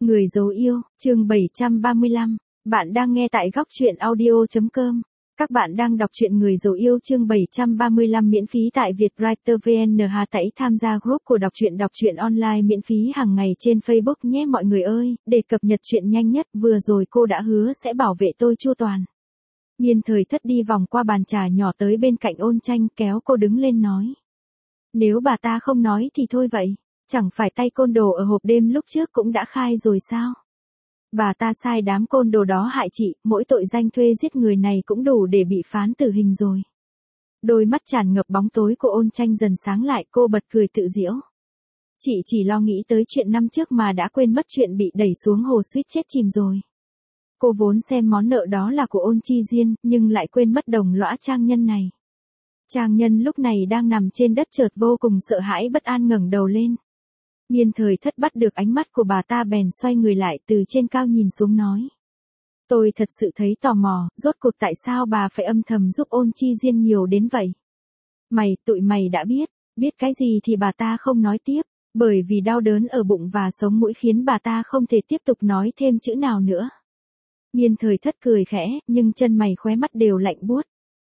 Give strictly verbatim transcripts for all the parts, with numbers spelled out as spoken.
Người dấu yêu, chương bảy trăm ba mươi lăm. Bạn đang nghe tại góc truyện audio chấm com. Các bạn đang đọc truyện Người dấu yêu chương bảy trăm ba mươi lăm miễn phí tại Vietwriter vê en. Hà Tẩy tham gia group của đọc truyện đọc truyện online miễn phí hàng ngày trên Facebook nhé mọi người ơi, để cập nhật chuyện nhanh nhất. Vừa rồi cô đã hứa sẽ bảo vệ tôi chu toàn. Nhiên Thời Thất đi vòng qua bàn trà nhỏ tới bên cạnh Ôn Tranh, kéo cô đứng lên nói. Nếu bà ta không nói thì thôi vậy. Chẳng phải tay côn đồ ở hộp đêm lúc trước cũng đã khai rồi sao? Bà ta sai đám côn đồ đó hại chị, mỗi tội danh thuê giết người này cũng đủ để bị phán tử hình rồi. Đôi mắt tràn ngập bóng tối của Ôn Tranh dần sáng lại, cô bật cười tự giễu. Chị chỉ lo nghĩ tới chuyện năm trước mà đã quên mất chuyện bị đẩy xuống hồ suýt chết chìm rồi. Cô vốn xem món nợ đó là của Ôn Chi Diên, nhưng lại quên mất đồng lõa Trang Nhân này. Trang Nhân lúc này đang nằm trên đất chợt vô cùng sợ hãi bất an ngẩng đầu lên. Nhiên Thời Thất bắt được ánh mắt của bà ta bèn xoay người lại từ trên cao nhìn xuống nói. Tôi thật sự thấy tò mò, rốt cuộc tại sao bà phải âm thầm giúp Ôn Chi Diên nhiều đến vậy? Mày, tụi mày đã biết, biết cái gì thì bà ta không nói tiếp, bởi vì đau đớn ở bụng và sống mũi khiến bà ta không thể tiếp tục nói thêm chữ nào nữa. Nhiên Thời Thất cười khẽ, nhưng chân mày khóe mắt đều lạnh buốt.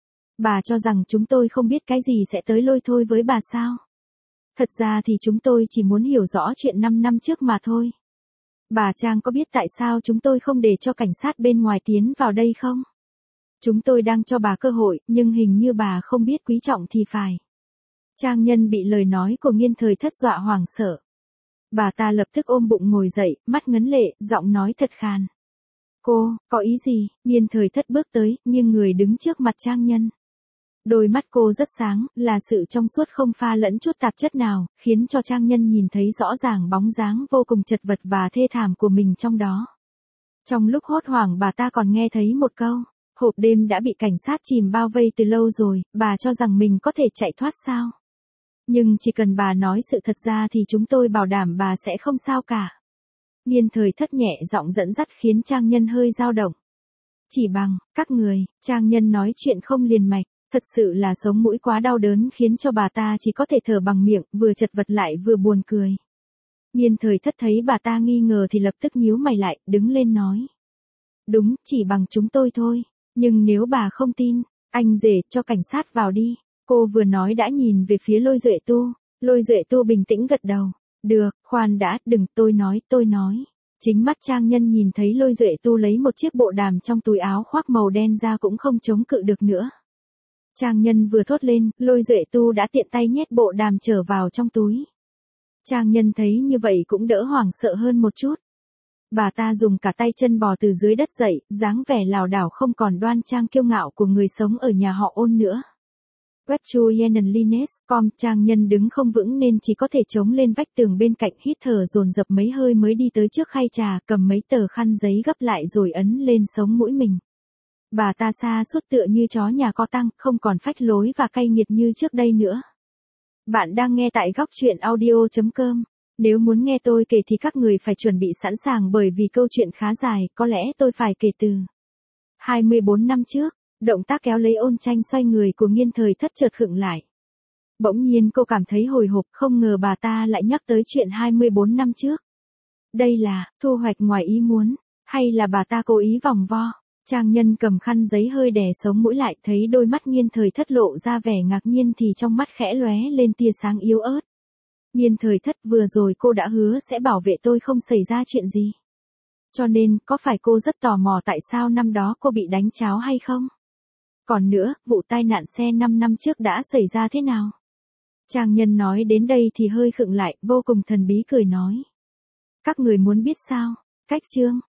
Bà cho rằng chúng tôi không biết cái gì sẽ tới lôi thôi với bà sao? Thật ra thì chúng tôi chỉ muốn hiểu rõ chuyện năm năm trước mà thôi. Bà Trang có biết tại sao chúng tôi không để cho cảnh sát bên ngoài tiến vào đây không? Chúng tôi đang cho bà cơ hội, nhưng hình như bà không biết quý trọng thì phải. Trang Nhân bị lời nói của Nhiên Thời Thất dọa hoảng sợ. Bà ta lập tức ôm bụng ngồi dậy, mắt ngấn lệ, giọng nói thật khàn. Cô, có ý gì? Nhiên Thời Thất bước tới, nghiêng người đứng trước mặt Trang Nhân. Đôi mắt cô rất sáng, là sự trong suốt không pha lẫn chút tạp chất nào, khiến cho Trang Nhân nhìn thấy rõ ràng bóng dáng vô cùng chật vật và thê thảm của mình trong đó. Trong lúc hốt hoảng bà ta còn nghe thấy một câu, hộp đêm đã bị cảnh sát chìm bao vây từ lâu rồi, bà cho rằng mình có thể chạy thoát sao? Nhưng chỉ cần bà nói sự thật ra thì chúng tôi bảo đảm bà sẽ không sao cả. Nhiên Thời Thất nhẹ giọng dẫn dắt khiến Trang Nhân hơi dao động. Chỉ bằng, các người, Trang Nhân nói chuyện không liền mạch. Thật sự là sống mũi quá đau đớn khiến cho bà ta chỉ có thể thở bằng miệng, vừa chật vật lại vừa buồn cười. Nhiên Thời Thất thấy bà ta nghi ngờ thì lập tức nhíu mày lại, đứng lên nói. Đúng, chỉ bằng chúng tôi thôi, nhưng nếu bà không tin, anh rể cho cảnh sát vào đi. Cô vừa nói đã nhìn về phía Lôi Duệ Tu, Lôi Duệ Tu bình tĩnh gật đầu. Được, khoan đã, đừng, tôi nói, tôi nói. Chính mắt Trang Nhân nhìn thấy Lôi Duệ Tu lấy một chiếc bộ đàm trong túi áo khoác màu đen ra cũng không chống cự được nữa. Trang Nhân vừa thốt lên, Lôi Duệ Tu đã tiện tay nhét bộ đàm trở vào trong túi. Trang Nhân thấy như vậy cũng đỡ hoảng sợ hơn một chút. Bà ta dùng cả tay chân bò từ dưới đất dậy, dáng vẻ lảo đảo không còn đoan trang kiêu ngạo của người sống ở nhà họ Ôn nữa. Webchu Yenan Lines, com Trang Nhân đứng không vững nên chỉ có thể chống lên vách tường bên cạnh, hít thở dồn dập mấy hơi mới đi tới trước khay trà, cầm mấy tờ khăn giấy gấp lại rồi ấn lên sống mũi mình. Bà ta xa suốt tựa như chó nhà có tăng, không còn phách lối và cay nghiệt như trước đây nữa. Bạn đang nghe tại góc truyện audio chấm com. Nếu muốn nghe tôi kể thì các người phải chuẩn bị sẵn sàng bởi vì câu chuyện khá dài, có lẽ tôi phải kể từ hai mươi bốn năm trước. Động tác kéo lấy Ôn Tranh xoay người của Nhiên Thời Thất chợt khựng lại. Bỗng nhiên cô cảm thấy hồi hộp, không ngờ bà ta lại nhắc tới chuyện hai mươi bốn năm trước. Đây là thu hoạch ngoài ý muốn, hay là bà ta cố ý vòng vo? Trang Nhân cầm khăn giấy hơi đè sống mũi lại, thấy đôi mắt Nhiên Thời Thất lộ ra vẻ ngạc nhiên thì trong mắt khẽ lóe lên tia sáng yếu ớt. Nhiên Thời Thất, vừa rồi cô đã hứa sẽ bảo vệ tôi không xảy ra chuyện gì. Cho nên, có phải cô rất tò mò tại sao năm đó cô bị đánh cháo hay không? Còn nữa, vụ tai nạn xe năm năm trước đã xảy ra thế nào? Trang Nhân nói đến đây thì hơi khựng lại, vô cùng thần bí cười nói. Các người muốn biết sao? Cách chương.